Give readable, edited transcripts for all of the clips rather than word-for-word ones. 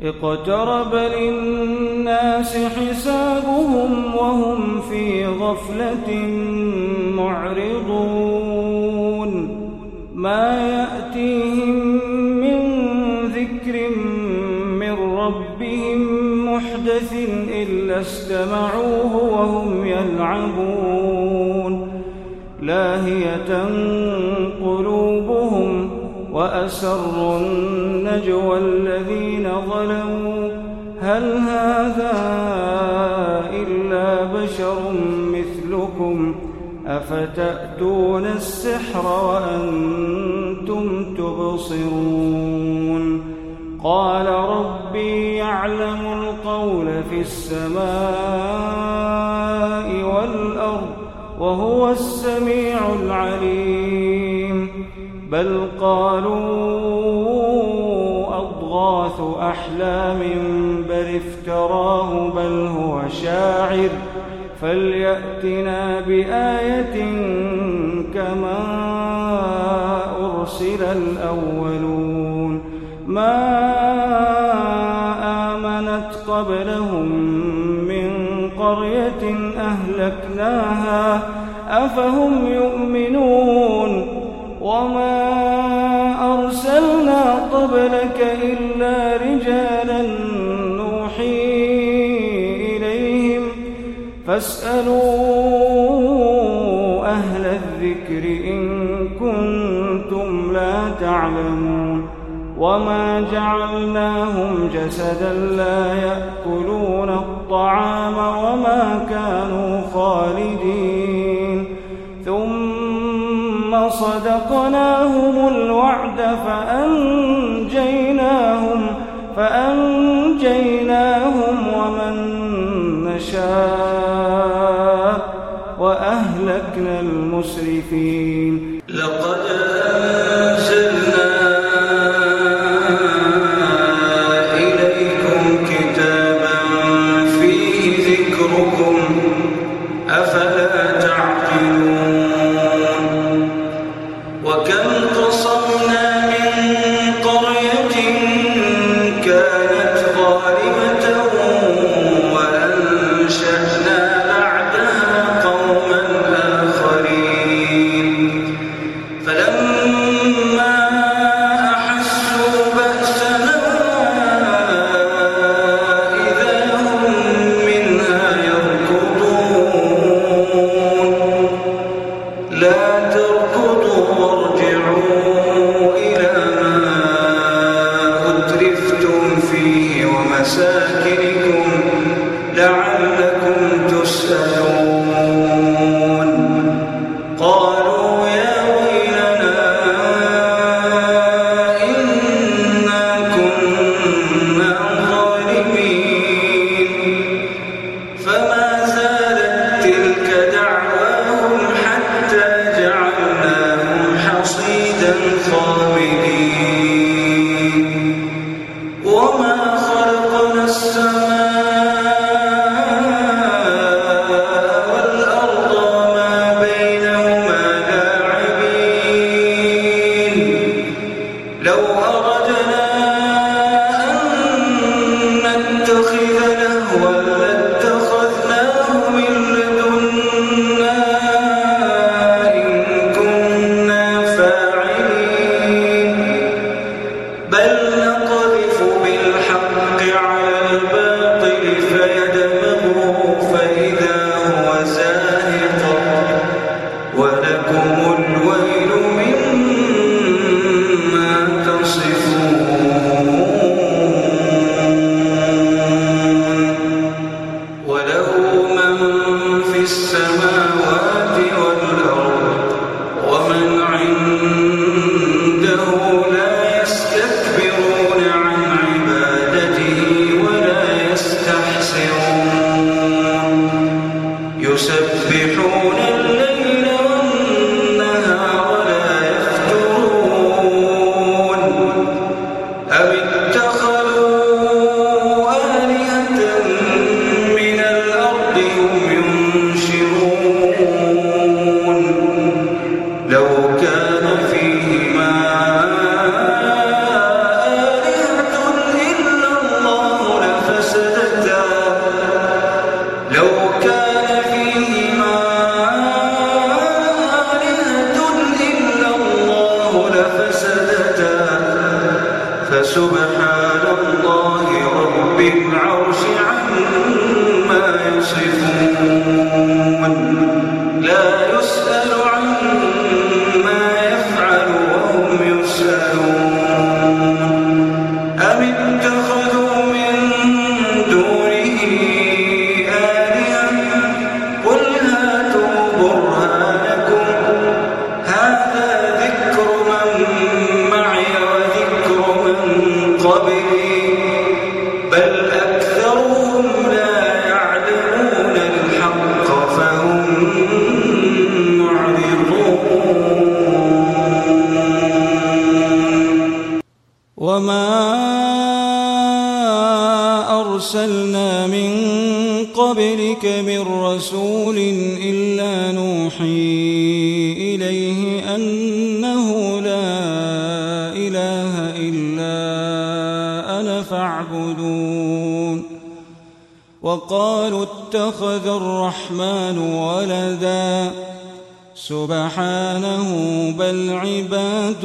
اقترب للناس حسابهم وهم في غفلة معرضون ما يأتيهم من ذكر من ربهم محدث إلا استمعوه وهم يلعبون لاهية قلوبهم وأسروا النجوى الذين ظلموا هل هذا إلا بشر مثلكم أفتأتون السحر وأنتم تبصرون قال ربي يعلم القول في السماء والأرض وهو السميع العليم بل قالوا أضغاث أحلام بل افتراه بل هو شاعر فليأتنا بآية كما أرسل الأولون ما آمنت قبلهم من قرية أهلكناها أفهم يؤمنون وما أرسلنا قبلك إلا رجالا نوحي إليهم فاسألوا أهل الذكر إن كنتم لا تعلمون وما جعلناهم جسدا لا يأكلون الطعام وما كانوا خالدين ثم صدقناهم الوعد فأنجيناهم ومن نشاء وأهلكنا المسرفين لقد أنزلنا إليكم كتابا فيه ذكركم أفلا تعقلون وكم قصمنا من قرية كانت ظالمة وأنشأنا بعدها قوما آخرين فلما أحسوا بأسنا إذا هم منها يركضون لا تركضوا وارجعوا إلى ما أترفتم فيه ومساكنكم لعلكم تسألون قالوا يا ويلنا إنا كنا ظالمين فما زالت تلك دعواهم حتى جعلناهم حصيدا خامدين وما خلقنا السماء سبحان الله رب العرش عما يصفون لا يسأل عما يفعل وهم يسألون أم اتخذوا من دونه آلهة قل هاتوا برهانكم هذا ذكر من معي وذكر من قبلي بل أكثرهم لا يعلمون الحق فهم معرضون وما أرسلنا من قبلك من رسول إلا نوحي إليه أنه لا إله إلا أنا فاعبدون وقالوا اتخذ الرحمن ولدا سبحانه بل عباد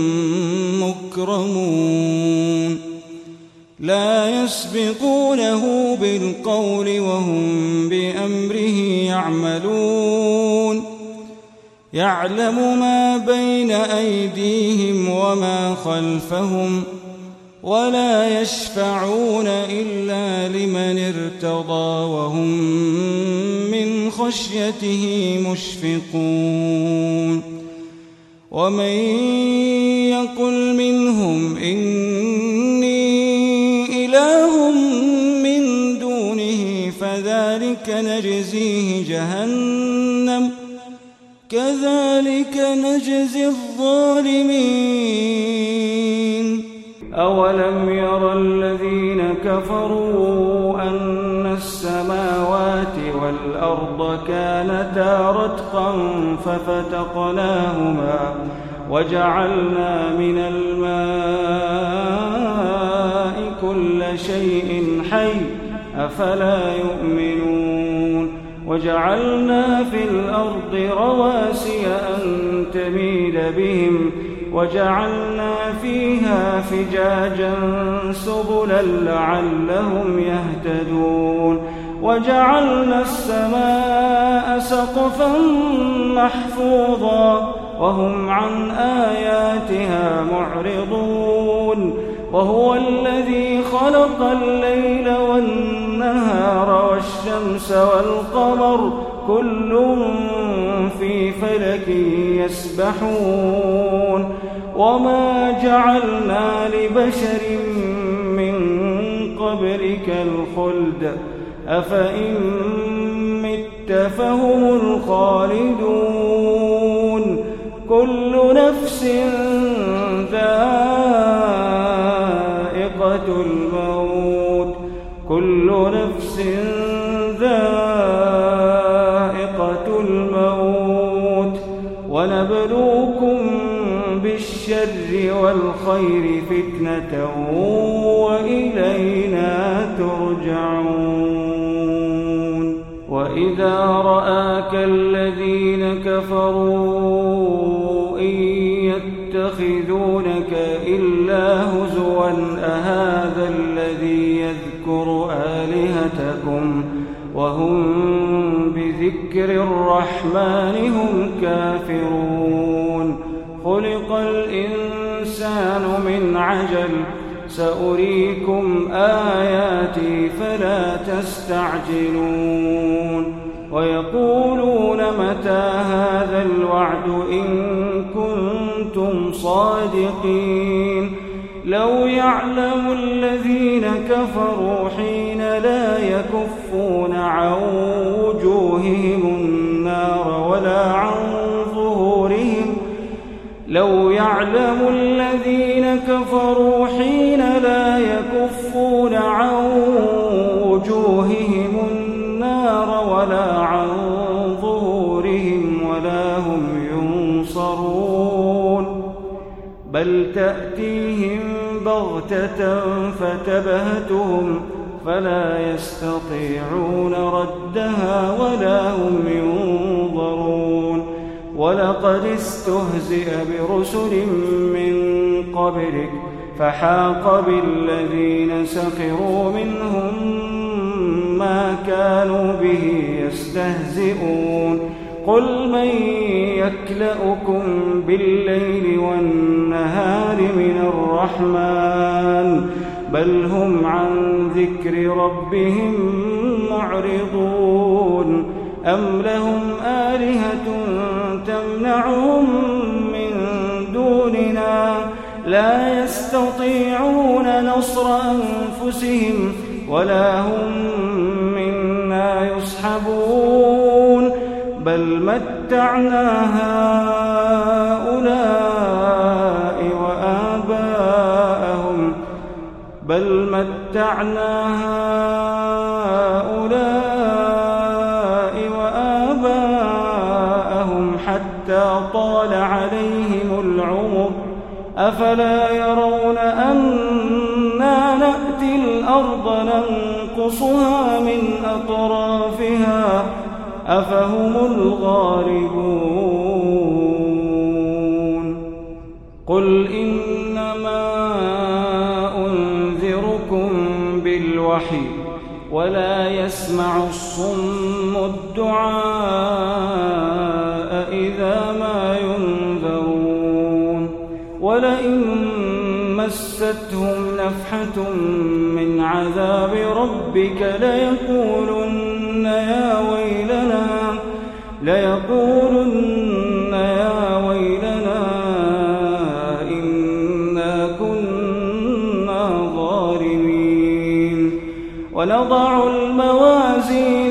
مكرمون لا يسبقونه بالقول وهم بأمره يعملون يعلم ما بين أيديهم وما خلفهم ولا يشفعون إلا لمن ارتضى وهم من خشيته مشفقون ومن يقل منهم إني إله من دونه فذلك نجزيه جهنم كذلك نجزي الظالمين أولم ير الذين كفروا أن السماوات والأرض كانتا رتقا ففتقناهما وجعلنا من الماء كل شيء حي أفلا يؤمنون وجعلنا في الأرض رواسي أن تميد بهم وجعلنا فيها فجاجا سبلا لعلهم يهتدون وجعلنا السماء سقفا محفوظا وهم عن آياتها معرضون وهو الذي خلق الليل والنهار والشمس والقمر كل في فلك يسبحون وما جعلنا لبشر من قبلك الخلد أفإن مت فهم الخالدون كل نفس ذائقة الموت كل نفس ذائقة الموت ونبلوكم بالشر والخير فتنة وإلينا ترجعون وإذا رآك الذين كفروا إن يتخذونك إلا هزوا أهذا الذي يذكر آلهتكم وهم بذكر الرحمن هم كافرون خلق الإنسان من عجل سأريكم آياتي فلا تستعجلون ويقولون متى هذا الوعد إن كنتم صادقين لو يعلم الذين كفروا حين لا يكفون عن وجوههم النار ولا عن ظهورهم لو يعلم الذين كفروا حين لا يكفون عن وجوههم النار ولا عن ظهورهم ولا هم ينصرون بل تأتيهم بغتة فتبهتهم فلا يستطيعون ردها ولا هم ينظرون ولقد استهزئ برسل من قبلك فحاق بالذين سخروا منهم ما كانوا به يستهزئون قل من يكلؤكم بالليل والنهار من الرحمن بل هم عن ذكر ربهم معرضون أم لهم آلهة تمنعهم من دوننا لا يستطيعون نصر أنفسهم ولا هم منا يصحبون بل متعنا هؤلاء وآباءهم حتى طال عليهم العمر أفلا يرون أنا نأتي الأرض ننقصها من أطرافها أفهم الغالبون قل إنما أنذركم بالوحي ولا يسمع الصم الدعاء إذا ما ينذرون ولئن مستهم نفحة من عذاب ربك ليقولن يا ويلنا إنا كنا ظالمين ونضع الموازين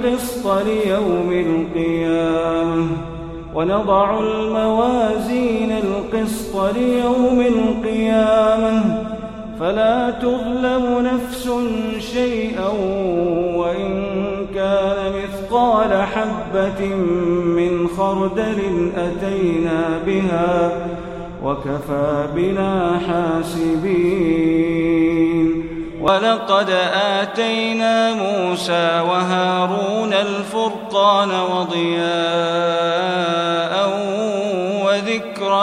القسط ليوم القيامة فلا تظلم نفس شيئا وإن كان مثقال حبة من خردل أتينا بها وكفى بنا حاسبين ولقد آتينا موسى وهارون الفرقان وضياء وذكرا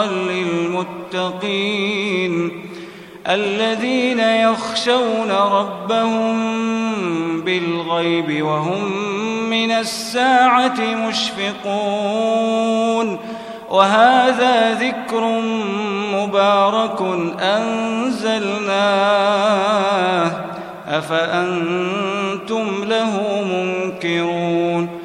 للمتقين الذين يخشون ربهم بالغيب وهم من الساعة مشفقون وهذا ذكر مبارك أنزلناه أفأنتم له منكرون